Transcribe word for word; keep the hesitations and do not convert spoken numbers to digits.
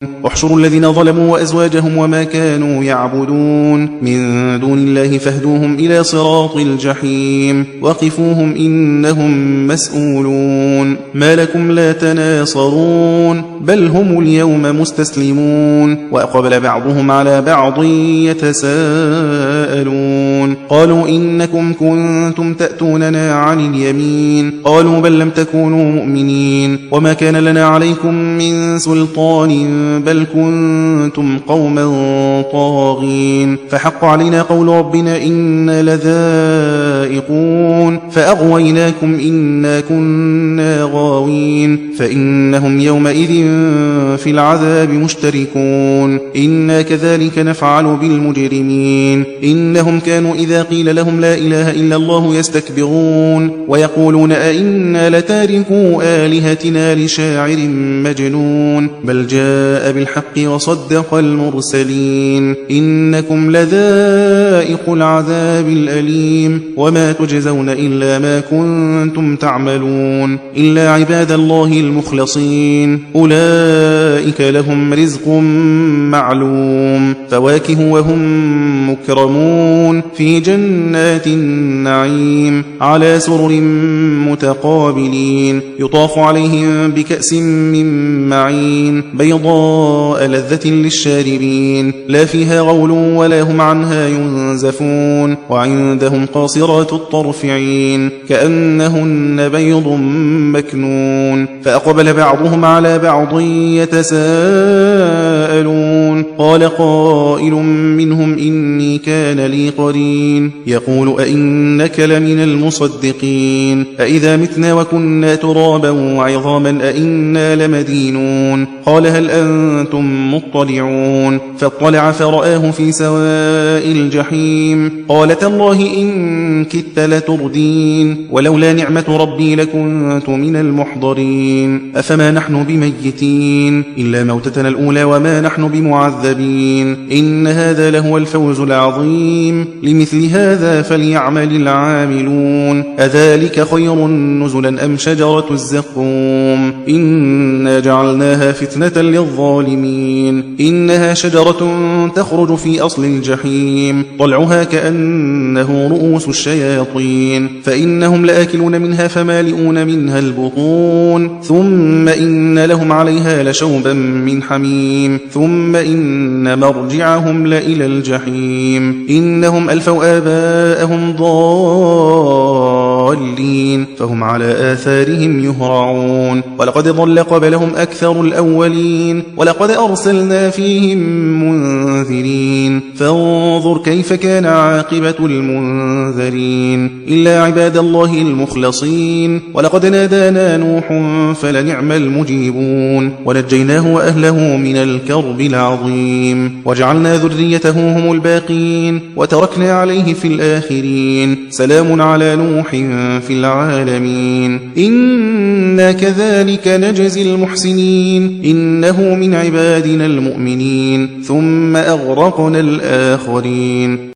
احشروا الذين ظلموا وأزواجهم وما كانوا يعبدون من دون الله فاهدوهم إلى صراط الجحيم وقفوهم إنهم مسؤولون ما لكم لا تناصرون بل هم اليوم مستسلمون وأقبل بعضهم على بعض يتساءلون قالوا إنكم كنتم تأتوننا عن اليمين قالوا بل لم تكونوا مؤمنين وما كان لنا عليكم من سلطان بل كنتم قوما طاغين فحق علينا قول ربنا إنا لذائقون فأغويناكم إنا كنا غاوين فإنهم يومئذ في العذاب مشتركون إنا كذلك نفعل بالمجرمين إنهم كانوا إذا قيل لهم لا إله إلا الله يستكبرون ويقولون أئنا لتاركو آلهتنا لشاعر مجنون بل جاء بالحق وصدق المرسلين إنكم لذائق العذاب الأليم وما تجزون إلا ما كنتم تعملون إلا عباد الله المخلصين أولئك لهم رزق معلوم فواكه وهم مكرمون في جنات النعيم على سرر متقابلين يطاف عليهم بكأس من معين بيضاء لذة للشاربين لا فيها غول ولا هم عنها ينزفون وعندهم قاصرات الطرف عين كأنهن بيض مكنون فأقبل بعضهم على بعض يتساءلون قال قائل منهم إني كان لي قرين يقول أئنك لمن المصدقين أئذا متنا وكنا ترابا وعظاما أئنا لمدينون قال هل أنتم مطلعون فاطلع فرآه في سواء الجحيم قال تالله إن كدت لتردين ولولا نعمة ربي لكنت من المحضرين أفما نحن بميتين إلا موتتنا الأولى وما نحن بمعذبين إن هذا لهو الفوز العظيم لمثل هذا فليعمل العاملون أذلك خير نزلا أم شجرة الزقوم إنا جعلناها فتنة للظالمين إنها شجرة تخرج في أصل الجحيم طلعها كأنه رؤوس الشياطين فإنهم لآكلون منها فمالئون منها البطون ثم إن لهم عليها لشوبا من حميم ثم إن مرجعهم لإلى الجحيم إنهم ألفوا آباءهم ضالين فهم على آثارهم يهرعون ولقد ضل قبلهم أكثر الأولين ولقد أرسلنا فيهم منذرين فانظر كيف كان عاقبة المنذرين إلا عباد الله المخلصين ولقد نادانا نوح فلنعم المجيبون ونجيناه وأهله من الكرب العظيم وجعلنا ذريته هم الباقين وتركنا عليه في الآخرين سلام على نوح في العالمين إنا كذلك نجزي المحسنين إنه من عبادنا المؤمنين ثم أغرقنا الآخرين